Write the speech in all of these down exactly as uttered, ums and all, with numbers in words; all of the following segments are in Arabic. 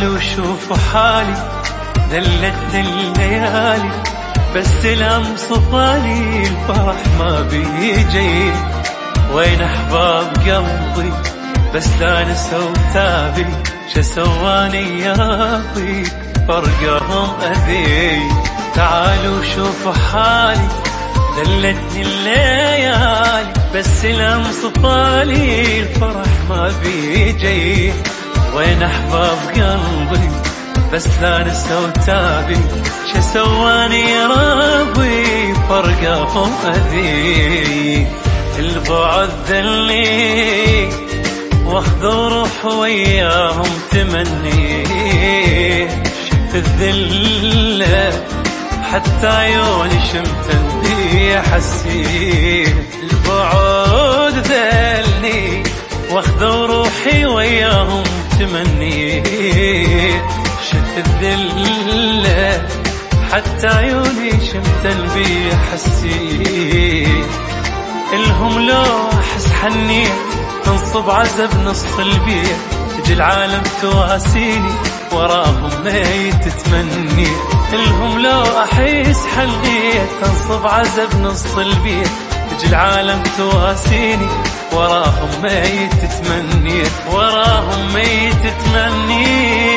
تعالوا شوفوا حالي دلتني الليالي، بس الأمس طالي الفرح ما بيجي. وين أحباب قلبي بس لا نسوا تابي، شو سواني يا ربي فرقهم أذي. تعالوا شوفوا حالي دلتني الليالي، بس الأمس طالي الفرح ما بيجي. وين أحباب قلبي بس لا نسوا تابي، شو سواني يا ربي فرقهم أذي. البعد ذلي واخذ روح وياهم تمني، شفت الذلة حتى عيوني شمتني حسيت. البعد ذلي واخذ روحي وياهم تمني، شفت الذلة حتى عيوني شمتن بي حسيت. الهم لو أحس حنيت تنصب عزب نص البيت، تجي العالم تواسيني وراهم ميت تتمني. الهم لو أحس حنيت تنصب عزب نص البيت، تجي العالم تواسيني وراهم ميت تتمني، وراهم ميت تتمني.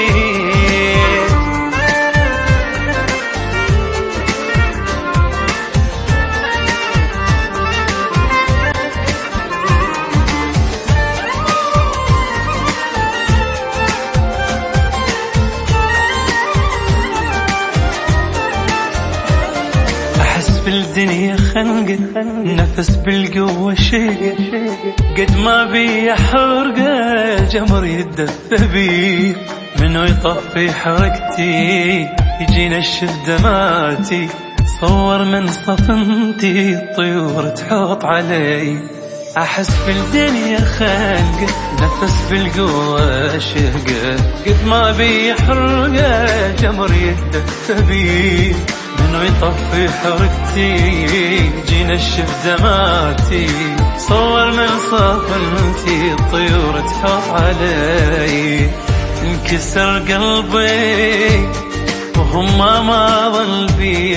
بالدنيا خنقة نفس بالقوة شيء، قد ما بي حرقة جمر يتدفى بي. منو يطفي حرقتي يجينا الشف دماتي، صور من صفنتي الطيور تحوط علي. أحس بالدنيا خنقة نفس بالقوة شهقة، قد ما بي حرقة جمر يتدفى بي. منو يطفي حرقتي جينا الشف دماتي، صور من صفنتي الطيور تحط علي. انكسر قلبي وهم ما ظل بي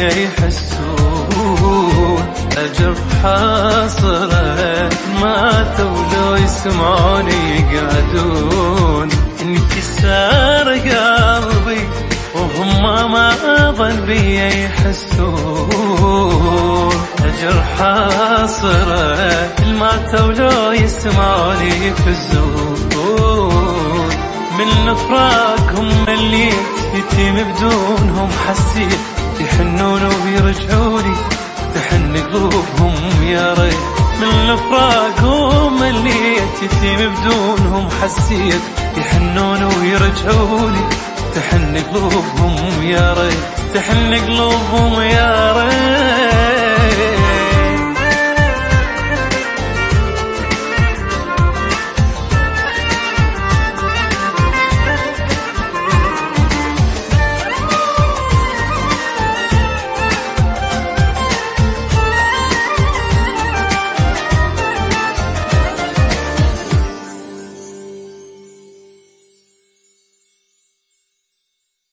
يحسون، أجر حاصرة ماتوا لو يسمعوني يقعدون. انكسر قلبي وهم ما ظل بي يحسون، أجر حاصرة الماتوا لو يسمعوني يفزون. من الفراقهم مليت يتيم بدونهم حسيت، يحنون ويرجعوني تحن قلوبهم يا ريت. من الفراقهم مليت يتيم بدونهم حسيت، يحنون ويرجعوني تحن قلوبهم يا ريت، تحن قلوبهم